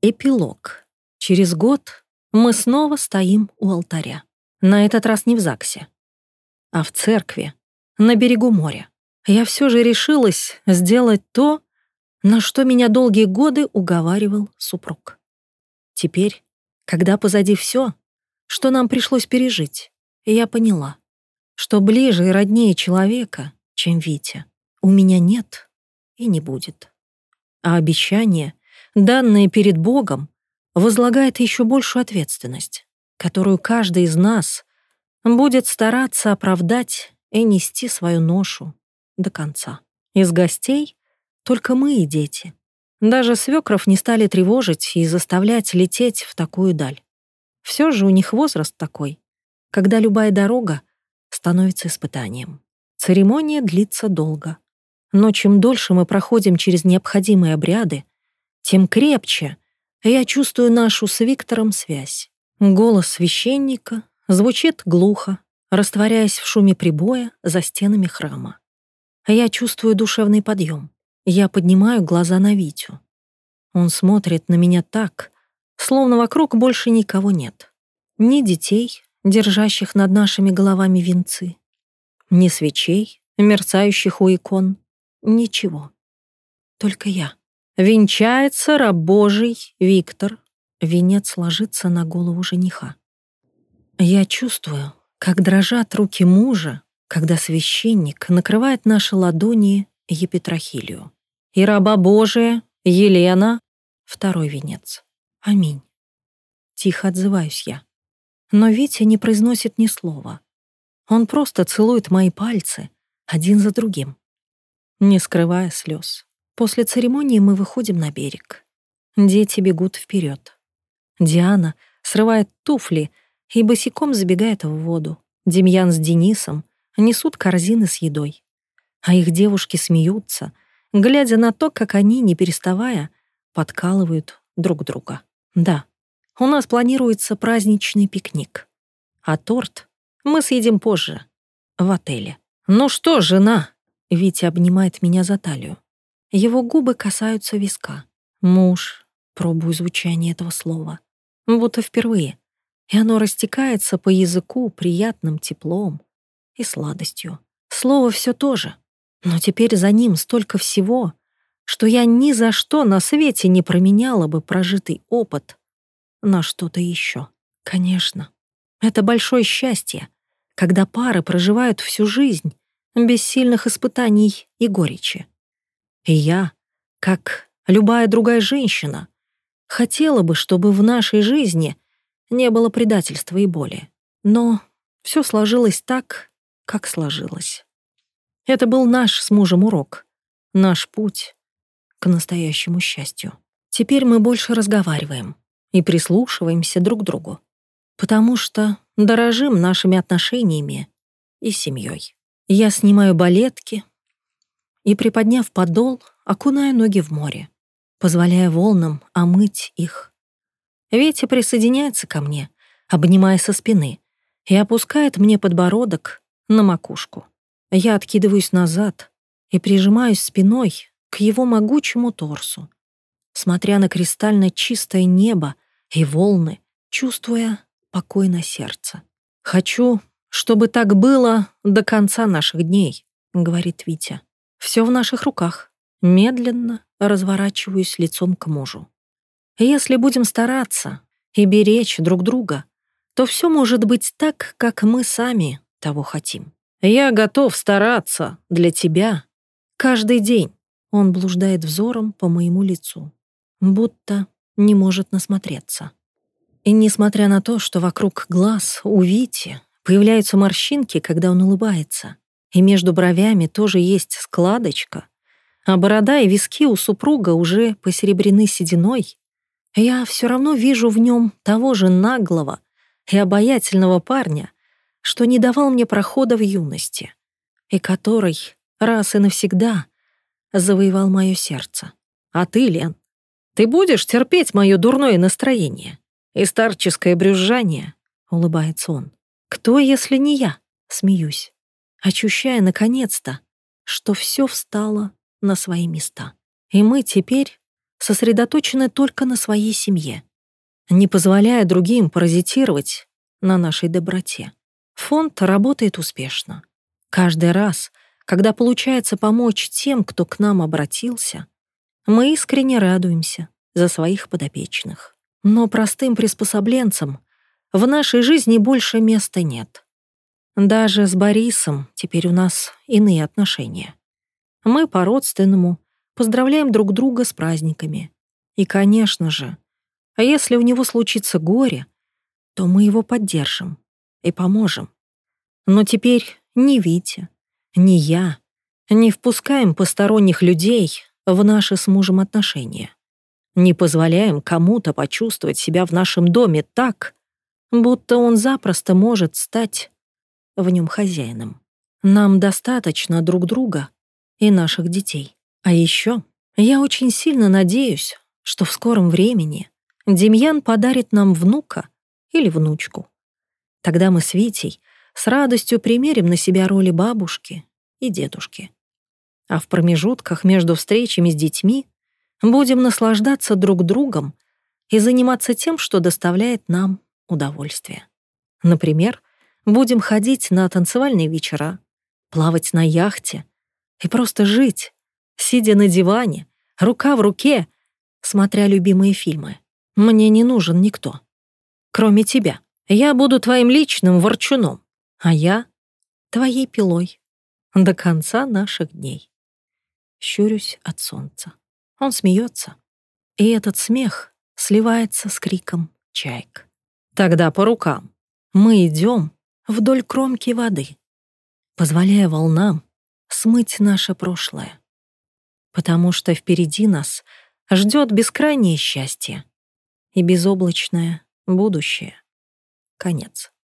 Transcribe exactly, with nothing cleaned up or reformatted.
Эпилог. Через год мы снова стоим у алтаря. На этот раз не в ЗАГСе, а в церкви, на берегу моря. Я все же решилась сделать то, на что меня долгие годы уговаривал супруг. Теперь, когда позади все, что нам пришлось пережить, я поняла, что ближе и роднее человека, чем Витя, у меня нет и не будет. А обещание, данное перед Богом, возлагает еще большую ответственность, которую каждый из нас будет стараться оправдать и нести свою ношу до конца. Из гостей только мы и дети. Даже свекров не стали тревожить и заставлять лететь в такую даль. Все же у них возраст такой, когда любая дорога становится испытанием. Церемония длится долго. Но чем дольше мы проходим через необходимые обряды, тем крепче я чувствую нашу с Виктором связь. Голос священника звучит глухо, растворяясь в шуме прибоя за стенами храма. Я чувствую душевный подъем. Я поднимаю глаза на Витю. Он смотрит на меня так, словно вокруг больше никого нет. Ни детей, держащих над нашими головами венцы, ни свечей, мерцающих у икон. Ничего. Только я. Венчается раб Божий Виктор. Венец ложится на голову жениха. Я чувствую, как дрожат руки мужа, когда священник накрывает наши ладони епитрахилию. И раба Божия Елена — второй венец. Аминь. Тихо отзываюсь я. Но Витя не произносит ни слова. Он просто целует мои пальцы один за другим, не скрывая слез. После церемонии мы выходим на берег. Дети бегут вперед. Диана срывает туфли и босиком забегает в воду. Демьян с Денисом несут корзины с едой. А их девушки смеются, глядя на то, как они, не переставая, подкалывают друг друга. Да, у нас планируется праздничный пикник. А торт мы съедим позже, в отеле. «Ну что, жена?» Витя обнимает меня за талию. Его губы касаются виска. «Муж», пробую звучание этого слова, будто впервые, и оно растекается по языку приятным теплом и сладостью. Слово все то же, но теперь за ним столько всего, что я ни за что на свете не променяла бы прожитый опыт на что-то еще. Конечно, это большое счастье, когда пары проживают всю жизнь без сильных испытаний и горечи. И я, как любая другая женщина, хотела бы, чтобы в нашей жизни не было предательства и боли. Но все сложилось так, как сложилось. Это был наш с мужем урок, наш путь к настоящему счастью. Теперь мы больше разговариваем и прислушиваемся друг к другу, потому что дорожим нашими отношениями и семьей. Я снимаю балетки и, приподняв подол, окунаю ноги в море, позволяя волнам омыть их. Витя присоединяется ко мне, обнимая со спины, и опускает мне подбородок на макушку. Я откидываюсь назад и прижимаюсь спиной к его могучему торсу, смотря на кристально чистое небо и волны, чувствуя покой на сердце. «Хочу, чтобы так было до конца наших дней», — говорит Витя. «Все в наших руках». Медленно разворачиваюсь лицом к мужу. Если будем стараться и беречь друг друга, то все может быть так, как мы сами того хотим. Я готов стараться для тебя каждый день. Он блуждает взором по моему лицу, будто не может насмотреться. И несмотря на то, что вокруг глаз у Вити появляются морщинки, когда он улыбается, и между бровями тоже есть складочка, а борода и виски у супруга уже посеребрены сединой, я все равно вижу в нем того же наглого и обаятельного парня, что не давал мне прохода в юности, и который раз и навсегда завоевал мое сердце. А ты, Лен, ты будешь терпеть мое дурное настроение и старческое брюзжание? Улыбается он. Кто, если не я? Смеюсь, ощущая наконец-то, что все встало на свои места. И мы теперь сосредоточены только на своей семье, не позволяя другим паразитировать на нашей доброте. Фонд работает успешно. Каждый раз, когда получается помочь тем, кто к нам обратился, мы искренне радуемся за своих подопечных. Но простым приспособленцам в нашей жизни больше места нет. Даже с Борисом теперь у нас иные отношения. Мы по-родственному поздравляем друг друга с праздниками. И, конечно же, а если у него случится горе, то мы его поддержим и поможем. Но теперь ни Витя, ни я не впускаем посторонних людей в наши с мужем отношения. Не позволяем кому-то почувствовать себя в нашем доме так, будто он запросто может стать в нем хозяином. Нам достаточно друг друга и наших детей. А еще я очень сильно надеюсь, что в скором времени Демьян подарит нам внука или внучку. Тогда мы с Витей с радостью примерим на себя роли бабушки и дедушки. А в промежутках между встречами с детьми будем наслаждаться друг другом и заниматься тем, что доставляет нам удовольствие. Например, будем ходить на танцевальные вечера, плавать на яхте и просто жить, сидя на диване, рука в руке, смотря любимые фильмы. Мне не нужен никто, кроме тебя. Я буду твоим личным ворчуном, а я — твоей пилой до конца наших дней. Щурюсь от солнца. Он смеется, и этот смех сливается с криком чаек. Тогда по рукам. Мы идем вдоль кромки воды, позволяя волнам смыть наше прошлое. Потому что впереди нас ждет бескрайнее счастье и безоблачное будущее. Конец.